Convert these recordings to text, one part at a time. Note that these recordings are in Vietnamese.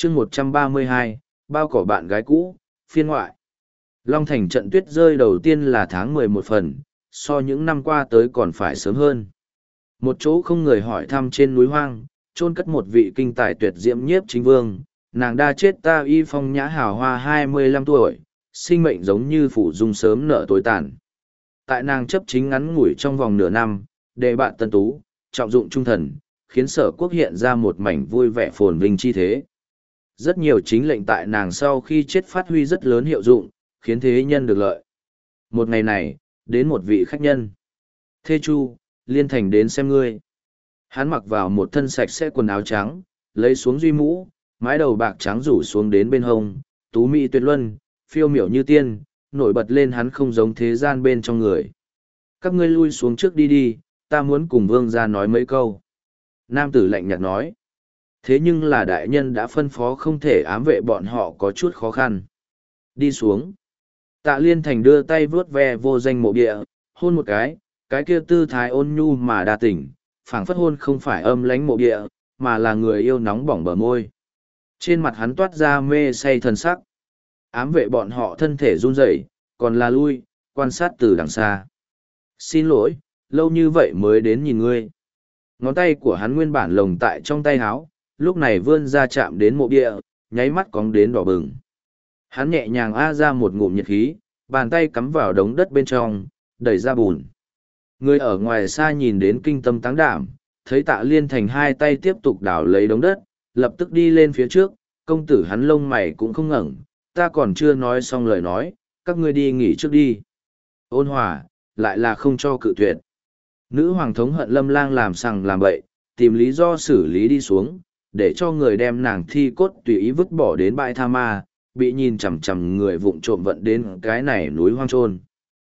chương 132, bao cỏ bạn gái cũ, phiên ngoại. Long Thành trận tuyết rơi đầu tiên là tháng 11 phần, so những năm qua tới còn phải sớm hơn. Một chỗ không người hỏi thăm trên núi hoang, chôn cất một vị kinh tài tuyệt diễm nhiếp chính vương, nàng đa chết ta y phong nhã hào hoa 25 tuổi, sinh mệnh giống như phủ dung sớm nở tối tàn. Tại nàng chấp chính ngắn ngủi trong vòng nửa năm, đề bạn tân tú, trọng dụng trung thần, khiến sở quốc hiện ra một mảnh vui vẻ phồn vinh chi thế. Rất nhiều chính lệnh tại nàng sau khi chết phát huy rất lớn hiệu dụng, khiến thế nhân được lợi. Một ngày này, đến một vị khách nhân. Thê Chu, Liên Thành đến xem ngươi. Hắn mặc vào một thân sạch sẽ quần áo trắng, lấy xuống duy mũ, mái đầu bạc trắng rủ xuống đến bên hông, tú mỹ tuyệt luân, phiêu miểu như tiên, nổi bật lên hắn không giống thế gian bên trong người. Các ngươi lui xuống trước đi đi, ta muốn cùng vương gia nói mấy câu. Nam tử lạnh nhạt nói. Thế nhưng là đại nhân đã phân phó không thể ám vệ bọn họ có chút khó khăn. Đi xuống. Tạ Liên Thành đưa tay vuốt ve vô danh mộ địa, hôn một cái kia tư thái ôn nhu mà đa tình, phảng phất hôn không phải âm lánh mộ địa, mà là người yêu nóng bỏng bờ môi. Trên mặt hắn toát ra mê say thần sắc. Ám vệ bọn họ thân thể run rẩy, còn là lui, quan sát từ đằng xa. Xin lỗi, lâu như vậy mới đến nhìn ngươi. Ngón tay của hắn nguyên bản lồng tại trong tay háo, lúc này vươn ra chạm đến mộ địa, nháy mắt cóng đến đỏ bừng. Hắn nhẹ nhàng ra một ngụm nhiệt khí, bàn tay cắm vào đống đất bên trong, đẩy ra bùn. Người ở ngoài xa nhìn đến kinh tâm táng đảm, thấy Tạ Liên Thành hai tay tiếp tục đào lấy đống đất, lập tức đi lên phía trước, công tử hắn lông mày cũng không ngẩng, ta còn chưa nói xong lời nói, các ngươi đi nghỉ trước đi. Ôn hòa, lại là không cho cự tuyệt. Nữ hoàng thống hận Lâm Lang làm sằng làm bậy, tìm lý do xử lý đi xuống, để cho người đem nàng thi cốt tùy ý vứt bỏ đến bãi tha ma, bị nhìn chằm chằm người vụng trộm vận đến cái này núi hoang trôn.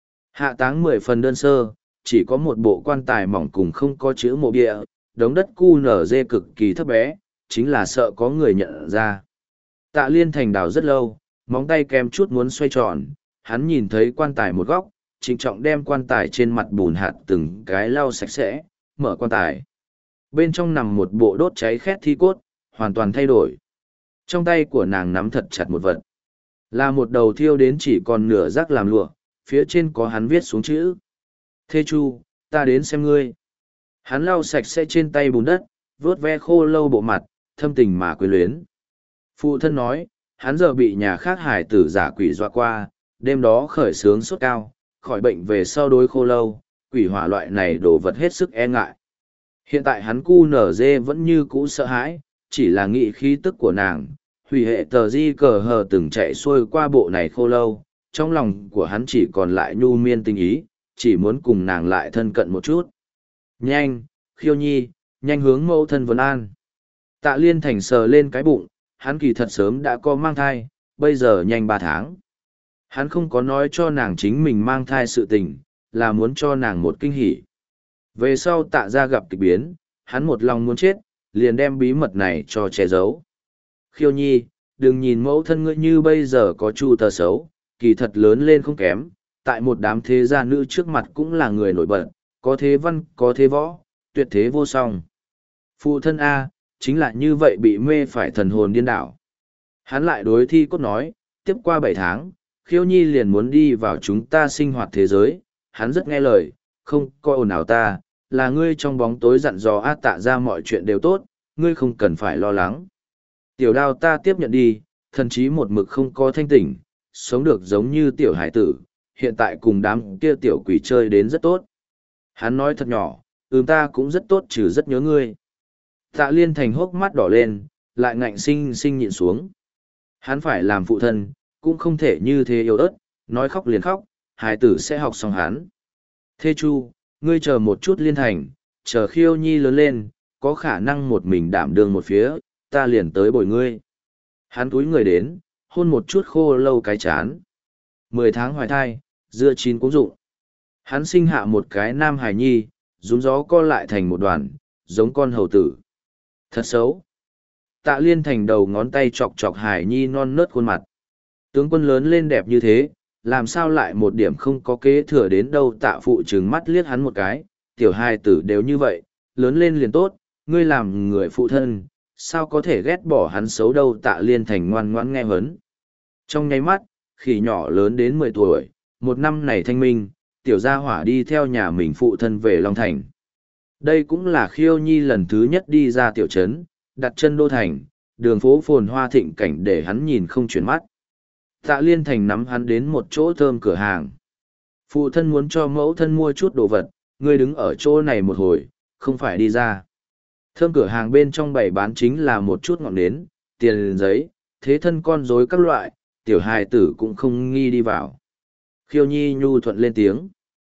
Hạ táng 10 phần đơn sơ, chỉ có một bộ quan tài mỏng cùng không có chữ mộ bia, đống đất cu nở dê cực kỳ thấp bé, chính là sợ có người nhận ra. Tạ Liên Thành đào rất lâu, móng tay kèm chút muốn xoay tròn, hắn nhìn thấy quan tài một góc, trịnh trọng đem quan tài trên mặt bùn hạt từng cái lau sạch sẽ, mở quan tài. Bên trong nằm một bộ đốt cháy khét thi cốt, hoàn toàn thay đổi. Trong tay của nàng nắm thật chặt một vật. Là một đầu thiêu đến chỉ còn nửa rác làm lụa, phía trên có hắn viết xuống chữ. Thê Chu, ta đến xem ngươi. Hắn lau sạch sẽ trên tay bùn đất, vớt ve khô lâu bộ mặt, thâm tình mà quyến luyến. Phụ thân nói, hắn giờ bị nhà khác hải tử giả quỷ dọa qua, đêm đó khởi sướng sốt cao, khỏi bệnh về sau đối khô lâu, quỷ hỏa loại này đồ vật hết sức e ngại. Hiện tại hắn cu nở dê vẫn như cũ sợ hãi, chỉ là nghĩ khí tức của nàng, hủy hệ tờ di cờ hờ từng chạy xuôi qua bộ này khô lâu, trong lòng của hắn chỉ còn lại nhu miên tình ý, chỉ muốn cùng nàng lại thân cận một chút. Nhanh, Khiêu Nhi, nhanh hướng mẫu thân vấn an. Tạ Liên Thành sờ lên cái bụng, hắn kỳ thật sớm đã có mang thai, bây giờ nhanh 3 tháng. Hắn không có nói cho nàng chính mình mang thai sự tình, là muốn cho nàng một kinh hỉ. Về sau Tạ ra gặp kịch biến, hắn một lòng muốn chết, liền đem bí mật này cho che giấu. Khiêu Nhi, đừng nhìn mẫu thân ngươi như bây giờ có chu tờ xấu, kỳ thật lớn lên không kém, tại một đám thế gia nữ trước mặt cũng là người nổi bật, có thế văn, có thế võ, tuyệt thế vô song. Phụ thân A, chính là như vậy bị mê phải thần hồn điên đảo. Hắn lại đối thi cốt nói, tiếp qua 7 tháng, Khiêu Nhi liền muốn đi vào chúng ta sinh hoạt thế giới, hắn rất nghe lời, không coi ồn ào ta, là ngươi trong bóng tối dặn dò Tạ ra mọi chuyện đều tốt, ngươi không cần phải lo lắng. Tiểu đao ta tiếp nhận đi, thần chí một mực không có thanh tỉnh, sống được giống như tiểu hải tử, hiện tại cùng đám kia tiểu quỷ chơi đến rất tốt. Hắn nói thật nhỏ, ta cũng rất tốt trừ rất nhớ ngươi. Tạ Liên Thành hốc mắt đỏ lên, lại ngạnh sinh sinh nhịn xuống. Hắn phải làm phụ thân, cũng không thể như thế yếu ớt, nói khóc liền khóc, hải tử sẽ học xong hắn. Thê Chu, ngươi chờ một chút Liên Thành, chờ Khiêu Nhi lớn lên, có khả năng một mình đảm đương một phía, ta liền tới bồi ngươi. Hắn túi người đến, hôn một chút khô lâu cái chán. 10 tháng hoài thai, dưa chín cũng dụng. Hắn sinh hạ một cái nam hài nhi, rúm gió co lại thành một đoàn, giống con hầu tử. Thật xấu. Tạ Liên Thành đầu ngón tay chọc chọc hài nhi non nớt khuôn mặt. Tướng quân lớn lên đẹp như thế, làm sao lại một điểm không có kế thừa đến đâu. Tạ phụ trừng mắt liếc hắn một cái, tiểu hài tử đều như vậy, lớn lên liền tốt, ngươi làm người phụ thân, sao có thể ghét bỏ hắn xấu đâu. Tạ Liên Thành ngoan ngoãn nghe huấn. Trong nháy mắt, khỉ nhỏ lớn đến 10 tuổi, một năm này thanh minh, tiểu gia hỏa đi theo nhà mình phụ thân về Long Thành. Đây cũng là Khiêu Nhi lần thứ nhất đi ra tiểu trấn, đặt chân đô thành, đường phố phồn hoa thịnh cảnh để hắn nhìn không chuyển mắt. Tạ Liên Thành nắm hắn đến một chỗ thơm cửa hàng. Phụ thân muốn cho mẫu thân mua chút đồ vật, ngươi đứng ở chỗ này một hồi, không phải đi ra. Thơm cửa hàng bên trong bày bán chính là một chút ngọn nến, tiền giấy, thế thân con rối các loại, tiểu hài tử cũng không nghi đi vào. Khiêu Nhi nhu thuận lên tiếng.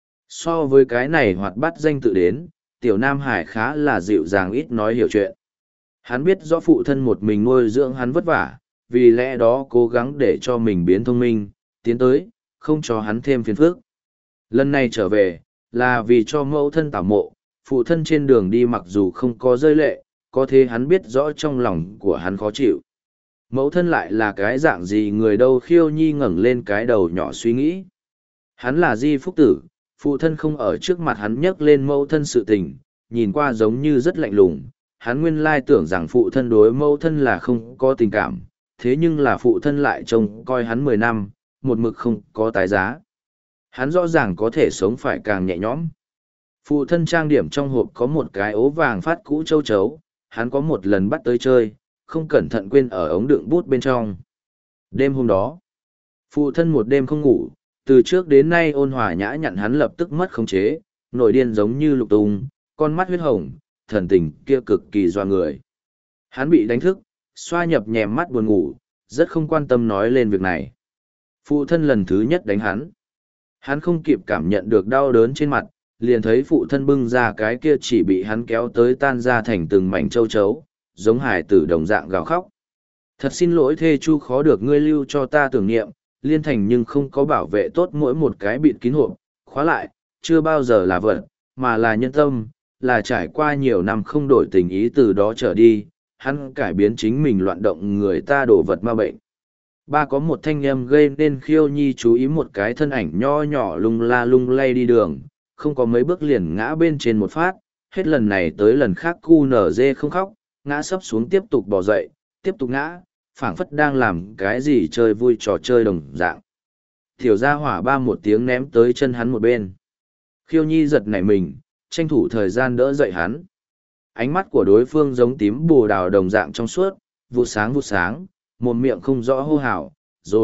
So với cái này hoạt bát danh tự đến, tiểu Nam Hải khá là dịu dàng ít nói hiểu chuyện. Hắn biết rõ phụ thân một mình nuôi dưỡng hắn vất vả, vì lẽ đó cố gắng để cho mình biến thông minh, tiến tới, không cho hắn thêm phiền phức. Lần này trở về, là vì cho mẫu thân tảo mộ, phụ thân trên đường đi mặc dù không có rơi lệ, có thế hắn biết rõ trong lòng của hắn khó chịu. Mẫu thân lại là cái dạng gì người đâu. Khiêu Nhi ngẩng lên cái đầu nhỏ suy nghĩ. Hắn là Di Phúc Tử, phụ thân không ở trước mặt hắn nhắc lên mẫu thân sự tình, nhìn qua giống như rất lạnh lùng. Hắn nguyên lai tưởng rằng phụ thân đối mẫu thân là không có tình cảm, thế nhưng là phụ thân lại trông coi hắn 10 năm, một mực không có tái giá. Hắn rõ ràng có thể sống phải càng nhẹ nhõm. Phụ thân trang điểm trong hộp có một cái ố vàng phát cũ châu chấu, hắn có một lần bắt tới chơi, không cẩn thận quên ở ống đựng bút bên trong. Đêm hôm đó, phụ thân một đêm không ngủ, từ trước đến nay ôn hòa nhã nhặn hắn lập tức mất khống chế, nổi điên giống như lục tung, con mắt huyết hồng, thần tình kia cực kỳ doa người. Hắn bị đánh thức, xoa nhập nhèm mắt buồn ngủ, rất không quan tâm nói lên việc này. Phụ thân lần thứ nhất đánh hắn. Hắn không kịp cảm nhận được đau đớn trên mặt, liền thấy phụ thân bưng ra cái kia chỉ bị hắn kéo tới tan ra thành từng mảnh châu chấu, giống hải tử đồng dạng gào khóc. Thật xin lỗi thê chu, khó được ngươi lưu cho ta tưởng niệm, Liên Thành nhưng không có bảo vệ tốt mỗi một cái bịt kín hộp, khóa lại, chưa bao giờ là vật, mà là nhân tâm, là trải qua nhiều năm không đổi tình ý từ đó trở đi, hắn cải biến chính mình loạn động người ta đổ vật ma bệnh. Ba có một thanh âm gây nên Khiêu Nhi chú ý một cái thân ảnh nho nhỏ lung la lung lay đi đường, không có mấy bước liền ngã bên trên một phát, hết lần này tới lần khác cu nở dê không khóc, ngã sấp xuống tiếp tục bò dậy, tiếp tục ngã, phảng phất đang làm cái gì chơi vui trò chơi đồng dạng. Tiểu gia hỏa ba một tiếng ném tới chân hắn một bên. Khiêu Nhi giật nảy mình, tranh thủ thời gian đỡ dậy hắn. Ánh mắt của đối phương giống tím bồ đào đồng dạng trong suốt, vụ sáng, mồm miệng không rõ hô hào,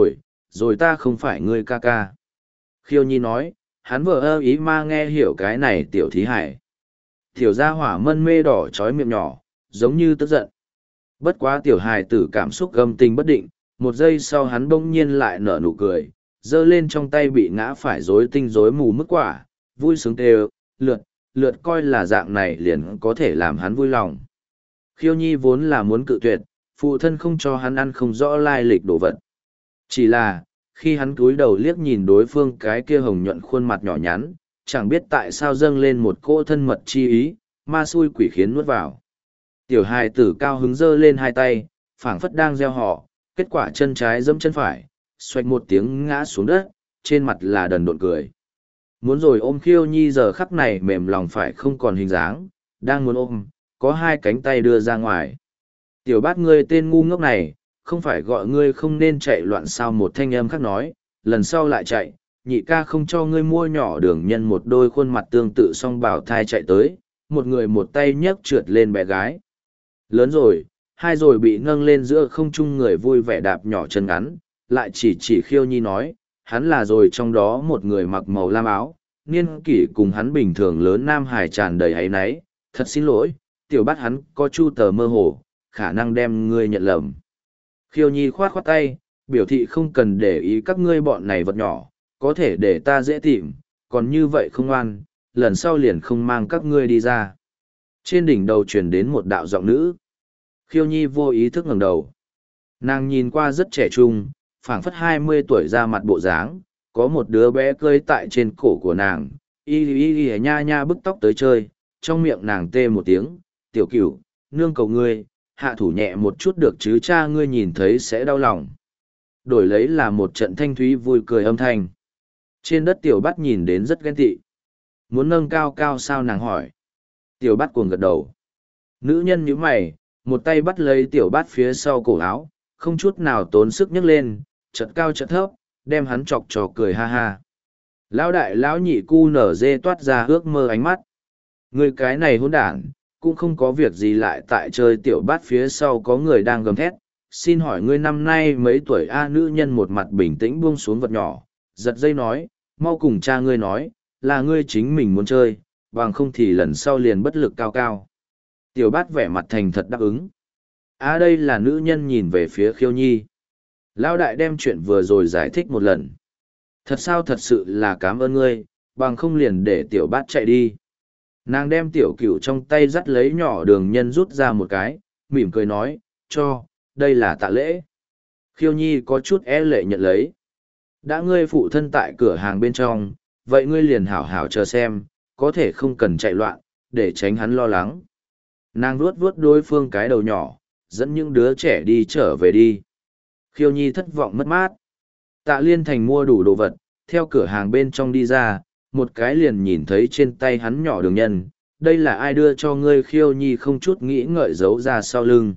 rồi ta không phải ngươi ca ca. Khiêu Nhi nói, hắn vừa ơ ý ma nghe hiểu cái này tiểu thí hải. Tiểu gia hỏa mân mê đỏ trói miệng nhỏ, giống như tức giận. Bất quá tiểu hài tử cảm xúc gầm tình bất định, một giây sau hắn bỗng nhiên lại nở nụ cười, giơ lên trong tay bị ngã phải rối tinh rối mù mức quả, vui sướng đều, lượt coi là dạng này liền có thể làm hắn vui lòng. Khiêu Nhi vốn là muốn cự tuyệt, phụ thân không cho hắn ăn không rõ lai lịch đồ vật. Chỉ là, khi hắn cúi đầu liếc nhìn đối phương cái kia hồng nhuận khuôn mặt nhỏ nhắn, chẳng biết tại sao dâng lên một cỗ thân mật chi ý, ma xui quỷ khiến nuốt vào. Tiểu hài tử cao hứng giơ lên hai tay, phảng phất đang gieo họ, kết quả chân trái giẫm chân phải, xoạch một tiếng ngã xuống đất, trên mặt là đần độn cười. Muốn rồi ôm Khiêu Nhi giờ khắc này mềm lòng phải không còn hình dáng, đang muốn ôm, có hai cánh tay đưa ra ngoài. Tiểu Bát, ngươi tên ngu ngốc này, không phải gọi ngươi không nên chạy loạn sao? Một thanh âm khác nói, lần sau lại chạy, nhị ca không cho ngươi mua nhỏ đường nhân. Một đôi khuôn mặt tương tự song bảo thai chạy tới, một người một tay nhấc trượt lên bé gái. Lớn rồi, hai rồi bị nâng lên giữa không trung, người vui vẻ đạp nhỏ chân ngắn, lại chỉ Khiêu Nhi nói, hắn là rồi trong đó một người mặc màu lam áo, niên kỷ cùng hắn bình thường lớn nam hải tràn đầy áy náy, thật xin lỗi, Tiểu Bát hắn có chu tờ mơ hồ, khả năng đem ngươi nhận lầm. Khiêu Nhi khoát khoát tay, biểu thị không cần để ý các ngươi bọn này vật nhỏ, có thể để ta dễ tìm, còn như vậy không ngoan, lần sau liền không mang các ngươi đi ra. Trên đỉnh đầu truyền đến một đạo giọng nữ. Khiêu Nhi vô ý thức ngẩng đầu. Nàng nhìn qua rất trẻ trung, phảng phất 20 tuổi ra mặt bộ dáng, có một đứa bé cơi tại trên cổ của nàng, y nha nha bức tóc tới chơi, trong miệng nàng tê một tiếng, tiểu cửu, nương cầu ngươi, hạ thủ nhẹ một chút được chứ, cha ngươi nhìn thấy sẽ đau lòng. Đổi lấy là một trận thanh thúy vui cười âm thanh. Trên đất Tiểu Bát nhìn đến rất ghen tị. Muốn nâng cao cao sao, nàng hỏi. Tiểu Bát cuồng gật đầu. Nữ nhân nhíu mày, Một tay bắt lấy tiểu bát phía sau cổ áo, không chút nào tốn sức nhấc lên, chật cao chật thấp, đem hắn chọc trò cười ha ha. Lão đại lão nhị cu nở dê toát ra ước mơ ánh mắt. Người cái này hỗn đản, cũng không có việc gì lại tại chơi tiểu bát phía sau có người đang gầm thét. Xin hỏi ngươi năm nay mấy tuổi a? Nữ nhân một mặt bình tĩnh buông xuống vật nhỏ, giật dây nói, mau cùng cha ngươi nói, là ngươi chính mình muốn chơi, bằng không thì lần sau liền bất lực cao cao. Tiểu bát vẻ mặt thành thật đáp ứng. Đây là nữ nhân nhìn về phía Khiêu Nhi. Lão đại đem chuyện vừa rồi giải thích một lần. Thật sao, thật sự là cảm ơn ngươi, bằng không liền để tiểu bát chạy đi. Nàng đem tiểu cửu trong tay dắt lấy nhỏ đường nhân rút ra một cái, mỉm cười nói, cho, đây là tạ lễ. Khiêu Nhi có chút e lệ nhận lấy. Đã ngươi phụ thân tại cửa hàng bên trong, vậy ngươi liền hảo hảo chờ xem, có thể không cần chạy loạn, để tránh hắn lo lắng. Nàng vuốt vuốt đối phương cái đầu nhỏ, dẫn những đứa trẻ đi trở về đi. Khiêu Nhi thất vọng mất mát. Tạ Liên Thành mua đủ đồ vật, theo cửa hàng bên trong đi ra, một cái liền nhìn thấy trên tay hắn nhỏ đường nhân. Đây là ai đưa cho ngươi? Khiêu Nhi không chút nghĩ ngợi giấu ra sau lưng.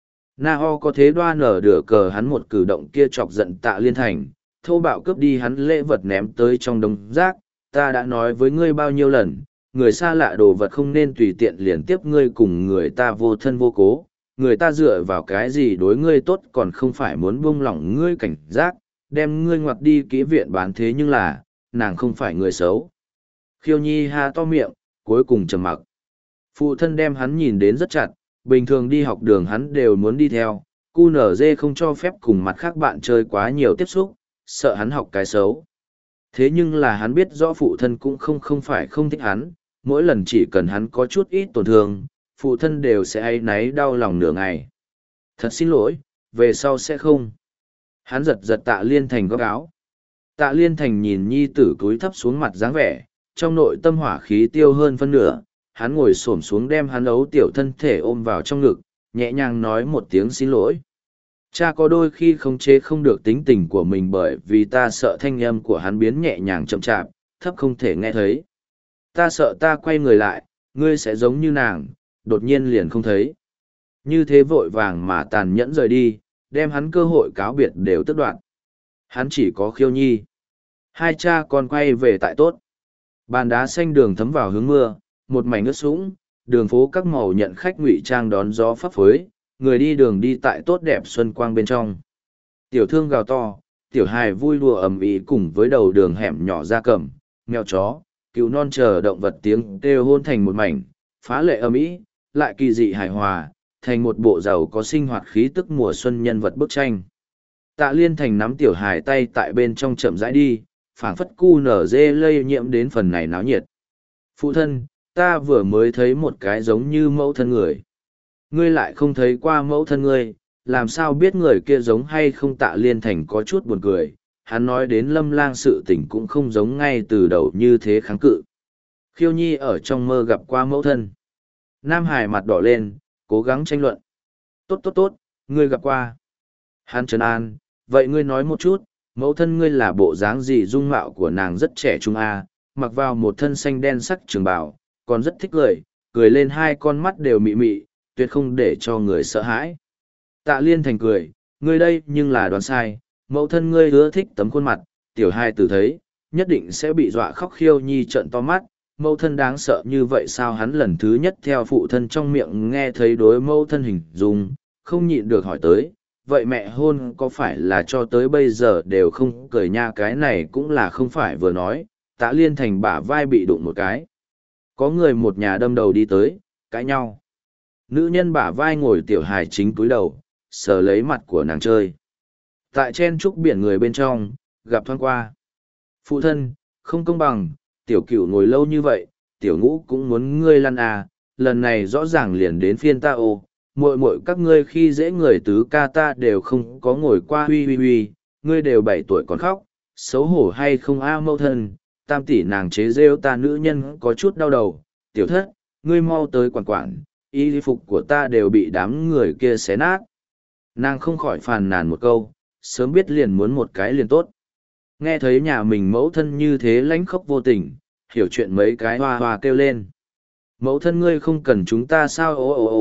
Na Ho có thế đoan nở đửa cờ hắn một cử động kia chọc giận Tạ Liên Thành, thô bạo cướp đi hắn lễ vật ném tới trong đống rác. Ta đã nói với ngươi bao nhiêu lần, người xa lạ đồ vật không nên tùy tiện liền tiếp, ngươi cùng người ta vô thân vô cố, người ta dựa vào cái gì đối ngươi tốt còn không phải muốn buông lỏng ngươi cảnh giác, đem ngươi ngoặt đi kỹ viện bán. Thế nhưng là, nàng không phải người xấu. Khiêu Nhi ha to miệng, cuối cùng trầm mặc. Phụ thân đem hắn nhìn đến rất chặt, bình thường đi học đường hắn đều muốn đi theo, QNZ không cho phép cùng mặt khác bạn chơi quá nhiều tiếp xúc, sợ hắn học cái xấu. Thế nhưng là hắn biết rõ phụ thân cũng không phải không thích hắn, mỗi lần chỉ cần hắn có chút ít tổn thương, phụ thân đều sẽ áy náy đau lòng nửa ngày. Thật xin lỗi, về sau sẽ không. Hắn giật giật Tạ Liên Thành góc áo. Tạ Liên Thành nhìn nhi tử cúi thấp xuống mặt dáng vẻ, trong nội tâm hỏa khí tiêu hơn phân nửa, hắn ngồi xổm xuống đem hắn ấu tiểu thân thể ôm vào trong ngực, nhẹ nhàng nói một tiếng xin lỗi. Cha có đôi khi không chế không được tính tình của mình bởi vì ta sợ thanh âm của hắn biến nhẹ nhàng chậm chạp, thấp không thể nghe thấy. Ta sợ ta quay người lại, ngươi sẽ giống như nàng, đột nhiên liền không thấy. Như thế vội vàng mà tàn nhẫn rời đi, đem hắn cơ hội cáo biệt đều tước đoạt. Hắn chỉ có Khiêu Nhi. Hai cha con quay về tại tốt. Bàn đá xanh đường thấm vào hướng mưa, một mảnh ướt sũng, đường phố các màu nhận khách ngụy trang đón gió phấp phới, người đi đường đi tại tốt đẹp xuân quang bên trong. Tiểu thương gào to, tiểu hài vui đùa ầm ĩ cùng với đầu đường hẻm nhỏ gia cầm, mèo chó, cừu non chờ động vật tiếng kêu hôn thành một mảnh, phá lệ ầm ĩ, lại kỳ dị hài hòa, thành một bộ giàu có sinh hoạt khí tức mùa xuân nhân vật bức tranh. Tạ Liên Thành nắm tiểu hài tay tại bên trong chậm rãi đi, phảng phất cu nở dê lây nhiễm đến phần này náo nhiệt. Phụ thân, ta vừa mới thấy một cái giống như mẫu thân người. Ngươi lại không thấy qua mẫu thân ngươi, làm sao biết người kia giống hay không? Tạ Liên Thành có chút buồn cười, hắn nói đến Lâm Lang sự tình cũng không giống ngay từ đầu như thế kháng cự. Khiêu Nhi ở trong mơ gặp qua mẫu thân. Nam Hải mặt đỏ lên, cố gắng tranh luận. Tốt tốt tốt, ngươi gặp qua. Hắn trấn an, vậy ngươi nói một chút, mẫu thân ngươi là bộ dáng gì? Dung mạo của nàng rất trẻ trung a, mặc vào một thân xanh đen sắc trường bào, còn rất thích cười, cười lên hai con mắt đều mị mị, tuyệt không để cho người sợ hãi. Tạ Liên Thành cười, ngươi đây nhưng là đoán sai, mẫu thân ngươi ưa thích tấm khuôn mặt, tiểu hai tử thấy, nhất định sẽ bị dọa khóc. Khiêu Nhi trợn to mắt, mẫu thân đáng sợ như vậy sao? Hắn lần thứ nhất theo phụ thân trong miệng nghe thấy đối mẫu thân hình dung, không nhịn được hỏi tới, vậy mẹ hôn có phải là cho tới bây giờ đều không cười nha? Cái này cũng là không phải vừa nói. Tạ Liên Thành bả vai bị đụng một cái. Có người một nhà đâm đầu đi tới, cãi nhau. Nữ nhân bả vai ngồi tiểu hài chính cúi đầu, sờ lấy mặt của nàng chơi. Tại chen trúc biển người bên trong, gặp thoáng qua. Phụ thân, không công bằng, tiểu cửu ngồi lâu như vậy, tiểu ngũ cũng muốn ngươi lăn à, lần này rõ ràng liền đến phiên ta ô. Muội muội các ngươi khi dễ người tứ ca ta đều không có ngồi qua. Huy huy huy, ngươi đều 7 tuổi còn khóc, xấu hổ hay không a? Mẫu thân, tam tỷ nàng chế rêu ta. Nữ nhân có chút đau đầu, tiểu thất, ngươi mau tới quản quản, y phục của ta đều bị đám người kia xé nát. Nàng không khỏi phàn nàn một câu, sớm biết liền muốn một cái liền tốt. Nghe thấy nhà mình mẫu thân như thế lãnh khốc vô tình, hiểu chuyện mấy cái hoa hoa kêu lên. Mẫu thân ngươi không cần chúng ta sao? Ồ ồ ồ,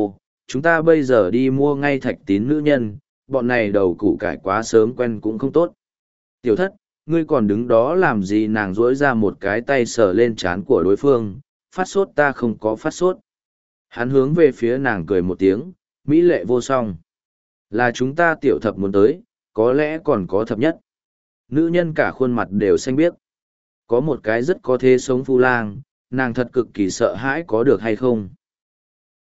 chúng ta bây giờ đi mua ngay thạch tín nữ nhân, bọn này đầu củ cải quá sớm quen cũng không tốt. Tiểu thất, ngươi còn đứng đó làm gì? Nàng duỗi ra một cái tay sờ lên trán của đối phương, phát sốt? Ta không có phát sốt. Hắn hướng về phía nàng cười một tiếng, mỹ lệ vô song. Là chúng ta tiểu thập muốn tới, có lẽ còn có thập nhất. Nữ nhân cả khuôn mặt đều xanh biếc. Có một cái rất có thế sống phu lang, nàng thật cực kỳ sợ hãi, có được hay không?